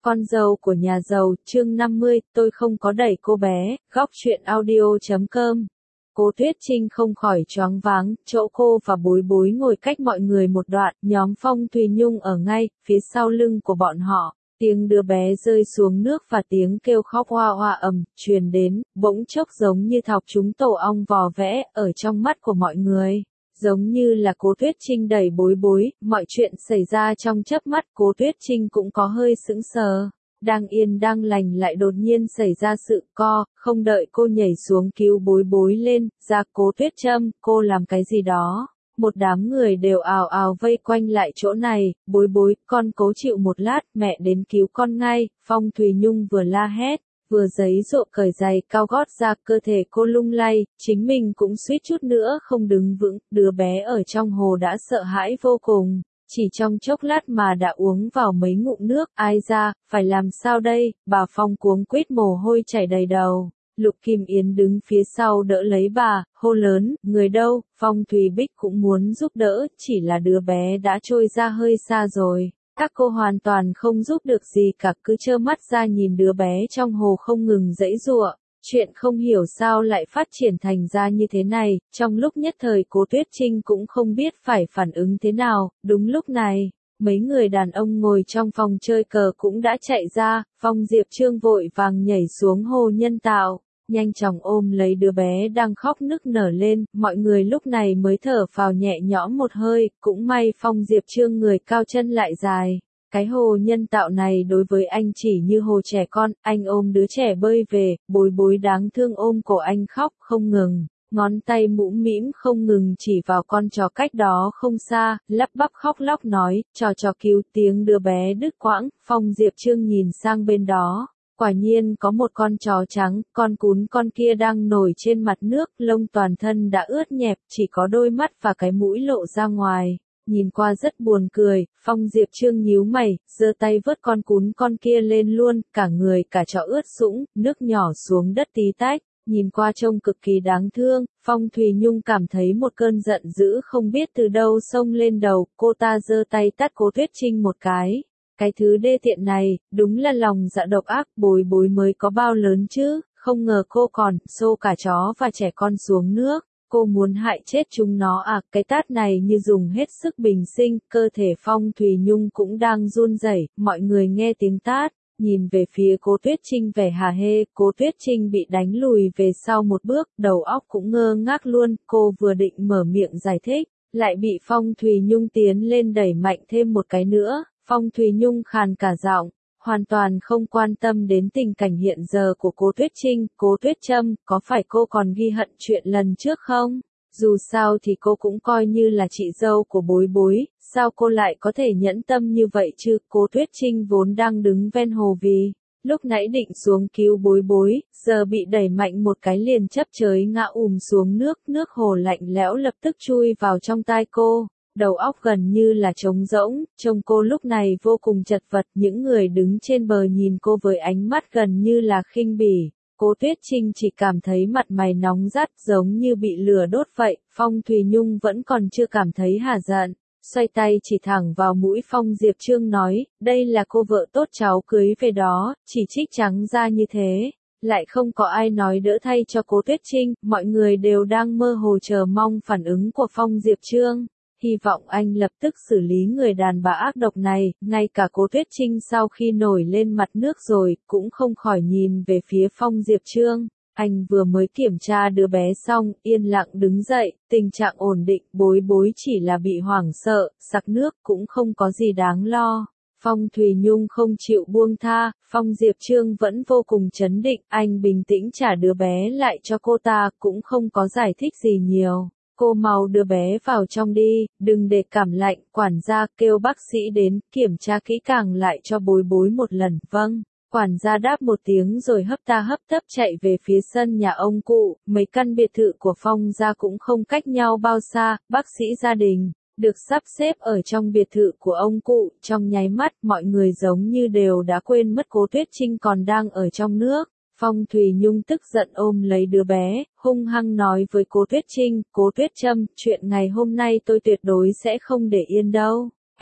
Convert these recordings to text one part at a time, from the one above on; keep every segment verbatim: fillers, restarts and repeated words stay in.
Con dâu của nhà giàu, chương năm mươi, tôi không có đẩy cô bé, góc truyện audio chấm com. Cố Tuyết Trinh không khỏi choáng váng, chỗ cô và Bối Bối ngồi cách mọi người một đoạn, nhóm Phong Thùy Nhung ở ngay, phía sau lưng của bọn họ. Tiếng đứa bé rơi xuống nước và tiếng kêu khóc hoa hoa ầm, truyền đến, bỗng chốc giống như thọc trúng tổ ong vò vẽ, ở trong mắt của mọi người. Giống như là Cố Tuyết Trinh đẩy Bối Bối, mọi chuyện xảy ra trong chớp mắt, Cố Tuyết Trinh cũng có hơi sững sờ. Đang yên đang lành lại đột nhiên xảy ra sự co, không đợi cô nhảy xuống cứu Bối Bối lên, ra Cố Tuyết Trâm, cô làm cái gì đó. Một đám người đều ào ào vây quanh lại chỗ này, Bối Bối, con cố chịu một lát, mẹ đến cứu con ngay. Phong Thùy Nhung vừa la hét, vừa giấy dụa cởi giày cao gót ra, cơ thể cô lung lay, chính mình cũng suýt chút nữa không đứng vững, đứa bé ở trong hồ đã sợ hãi vô cùng, chỉ trong chốc lát mà đã uống vào mấy ngụm nước, ai ra, phải làm sao đây, bà Phong cuống quýt mồ hôi chảy đầy đầu. Lục Kim Yến đứng phía sau đỡ lấy bà, hô lớn, người đâu, Phong Thùy Bích cũng muốn giúp đỡ, chỉ là đứa bé đã trôi ra hơi xa rồi. Các cô hoàn toàn không giúp được gì cả, cứ trơ mắt ra nhìn đứa bé trong hồ không ngừng giãy giụa. Chuyện không hiểu sao lại phát triển thành ra như thế này, trong lúc nhất thời Cố Tuyết Trinh cũng không biết phải phản ứng thế nào. Đúng lúc này, mấy người đàn ông ngồi trong phòng chơi cờ cũng đã chạy ra, Phong Diệp Trương vội vàng nhảy xuống hồ nhân tạo, nhanh chóng ôm lấy đứa bé đang khóc nức nở lên, mọi người lúc này mới thở phào nhẹ nhõm một hơi, cũng may Phong Diệp Trương người cao chân lại dài. Cái hồ nhân tạo này đối với anh chỉ như hồ trẻ con, anh ôm đứa trẻ bơi về, Bối Bối đáng thương ôm cổ anh khóc không ngừng, ngón tay mũm mĩm không ngừng chỉ vào con chó cách đó không xa, lắp bắp khóc lóc nói, trò trò cứu, tiếng đứa bé đứt quãng. Phong Diệp Trương nhìn sang bên đó, quả nhiên có một con chó trắng, con cún con kia đang nổi trên mặt nước, lông toàn thân đã ướt nhẹp, chỉ có đôi mắt và cái mũi lộ ra ngoài. Nhìn qua rất buồn cười, Phong Diệp Trương nhíu mày, giơ tay vớt con cún con kia lên luôn, cả người cả chó ướt sũng, nước nhỏ xuống đất tí tách, nhìn qua trông cực kỳ đáng thương. Phong Thùy Nhung cảm thấy một cơn giận dữ không biết từ đâu xông lên đầu, cô ta giơ tay tát Cố Tuyết Trinh một cái. Cái thứ đê tiện này, đúng là lòng dạ độc ác, Bối Bối mới có bao lớn chứ, không ngờ cô còn xô cả chó và trẻ con xuống nước. Cô muốn hại chết chúng nó à, cái tát này như dùng hết sức bình sinh, cơ thể Phong Thùy Nhung cũng đang run rẩy. Mọi người nghe tiếng tát, nhìn về phía Cố Tuyết Trinh vẻ hả hê, Cố Tuyết Trinh bị đánh lùi về sau một bước, đầu óc cũng ngơ ngác luôn, cô vừa định mở miệng giải thích, lại bị Phong Thùy Nhung tiến lên đẩy mạnh thêm một cái nữa. Phong Thùy Nhung khàn cả giọng, hoàn toàn không quan tâm đến tình cảnh hiện giờ của Cố Tuyết Trinh. Cố Tuyết Trâm, có phải cô còn ghi hận chuyện lần trước không? Dù sao thì cô cũng coi như là chị dâu của Bối Bối, sao cô lại có thể nhẫn tâm như vậy chứ? Cố Tuyết Trinh vốn đang đứng ven hồ vì lúc nãy định xuống cứu Bối Bối, giờ bị đẩy mạnh một cái liền chấp chới ngã ùm xuống nước, nước hồ lạnh lẽo lập tức chui vào trong tai cô. Đầu óc gần như là trống rỗng, trông cô lúc này vô cùng chật vật, những người đứng trên bờ nhìn cô với ánh mắt gần như là khinh bỉ. Cố Tuyết Trinh chỉ cảm thấy mặt mày nóng rát giống như bị lửa đốt vậy. Phong Thùy Nhung vẫn còn chưa cảm thấy hả giận, xoay tay chỉ thẳng vào mũi Phong Diệp Trương nói, đây là cô vợ tốt cháu cưới về đó, chỉ trích trắng ra như thế. Lại không có ai nói đỡ thay cho Cố Tuyết Trinh, mọi người đều đang mơ hồ chờ mong phản ứng của Phong Diệp Trương. Hy vọng anh lập tức xử lý người đàn bà ác độc này. Ngay cả Cố Tuyết Trinh sau khi nổi lên mặt nước rồi, cũng không khỏi nhìn về phía Phong Diệp Trương. Anh vừa mới kiểm tra đứa bé xong, yên lặng đứng dậy, tình trạng ổn định, Bối Bối chỉ là bị hoảng sợ, sặc nước cũng không có gì đáng lo. Phong Thùy Nhung không chịu buông tha, Phong Diệp Trương vẫn vô cùng trấn định, anh bình tĩnh trả đứa bé lại cho cô ta, cũng không có giải thích gì nhiều. Cô mau đưa bé vào trong đi, đừng để cảm lạnh, quản gia kêu bác sĩ đến, kiểm tra kỹ càng lại cho Bối Bối một lần. Vâng, quản gia đáp một tiếng rồi hấp ta hấp tấp chạy về phía sân nhà ông cụ, mấy căn biệt thự của Phong gia cũng không cách nhau bao xa, bác sĩ gia đình được sắp xếp ở trong biệt thự của ông cụ, trong nháy mắt mọi người giống như đều đã quên mất Cố Tuyết Trinh còn đang ở trong nước. Phong Thùy Nhung tức giận ôm lấy đứa bé, hung hăng nói với Cố Tuyết Trinh, Cố Tuyết Trâm, chuyện ngày hôm nay tôi tuyệt đối sẽ không để yên đâu.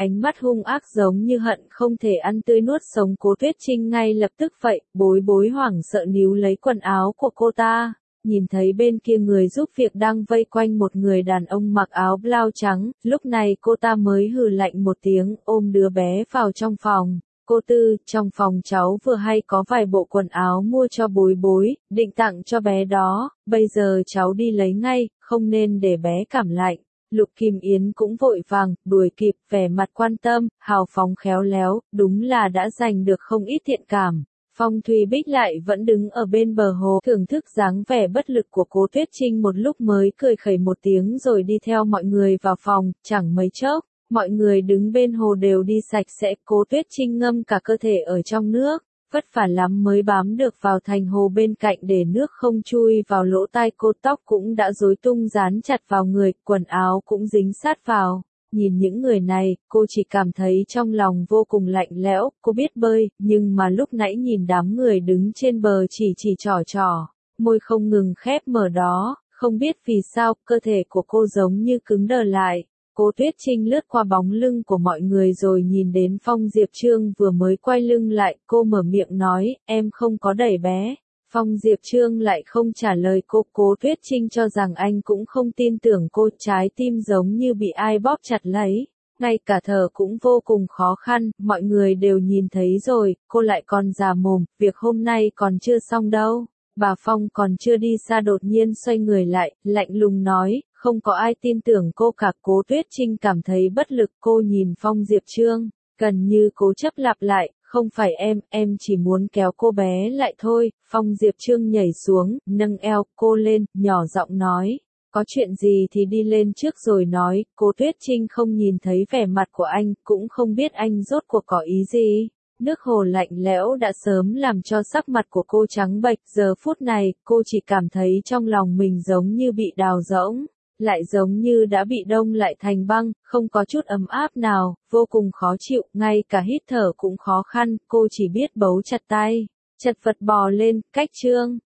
ánh mắt hung ác giống như hận không thể ăn tươi nuốt sống Cố Tuyết Trinh ngay lập tức vậy, bối bối hoảng sợ níu lấy quần áo của cô ta. Nhìn thấy bên kia người giúp việc đang vây quanh một người đàn ông mặc áo blau trắng, lúc này cô ta mới hừ lạnh một tiếng, ôm đứa bé vào trong phòng. Cô Tư, trong phòng cháu vừa hay có vài bộ quần áo mua cho bối bối, định tặng cho bé đó, bây giờ cháu đi lấy ngay, không nên để bé cảm lạnh. Lục Kim Yến cũng vội vàng, đuổi kịp, vẻ mặt quan tâm, hào phóng khéo léo, đúng là đã giành được không ít thiện cảm. Phong Thùy Bích lại vẫn đứng ở bên bờ hồ, thưởng thức dáng vẻ bất lực của Cố Tuyết Trinh một lúc mới cười khẩy một tiếng rồi đi theo mọi người vào phòng, chẳng mấy chốc, mọi người đứng bên hồ đều đi sạch sẽ, Cố Tuyết Trinh ngâm cả cơ thể ở trong nước, vất vả lắm mới bám được vào thành hồ bên cạnh để nước không chui vào lỗ tai cô, tóc cũng đã rối tung dán chặt vào người, quần áo cũng dính sát vào. Nhìn những người này, cô chỉ cảm thấy trong lòng vô cùng lạnh lẽo, cô biết bơi, nhưng mà lúc nãy nhìn đám người đứng trên bờ chỉ chỉ trỏ trỏ, môi không ngừng khép mở đó, không biết vì sao, cơ thể của cô giống như cứng đờ lại. Cố Tuyết Trinh lướt qua bóng lưng của mọi người rồi nhìn đến Phong Diệp Trương vừa mới quay lưng lại, cô mở miệng nói, em không có đẩy bé. Phong Diệp Trương lại không trả lời cô, Cố Tuyết Trinh cho rằng anh cũng không tin tưởng cô, trái tim giống như bị ai bóp chặt lấy, ngay cả thở cũng vô cùng khó khăn, mọi người đều nhìn thấy rồi, cô lại còn già mồm, việc hôm nay còn chưa xong đâu. Bà Phong còn chưa đi xa đột nhiên xoay người lại, lạnh lùng nói, không có ai tin tưởng cô cả. Cố Tuyết Trinh cảm thấy bất lực, cô nhìn Phong Diệp Trương, gần như cố chấp lặp lại, không phải em, em chỉ muốn kéo cô bé lại thôi. Phong Diệp Trương nhảy xuống, nâng eo cô lên, nhỏ giọng nói, có chuyện gì thì đi lên trước rồi nói. Cố Tuyết Trinh không nhìn thấy vẻ mặt của anh, cũng không biết anh rốt cuộc có ý gì. Nước hồ lạnh lẽo đã sớm làm cho sắc mặt của cô trắng bệch, giờ phút này, cô chỉ cảm thấy trong lòng mình giống như bị đào rỗng, lại giống như đã bị đông lại thành băng, không có chút ấm áp nào, vô cùng khó chịu, ngay cả hít thở cũng khó khăn, cô chỉ biết bấu chặt tay, chật vật bò lên, cách Trương.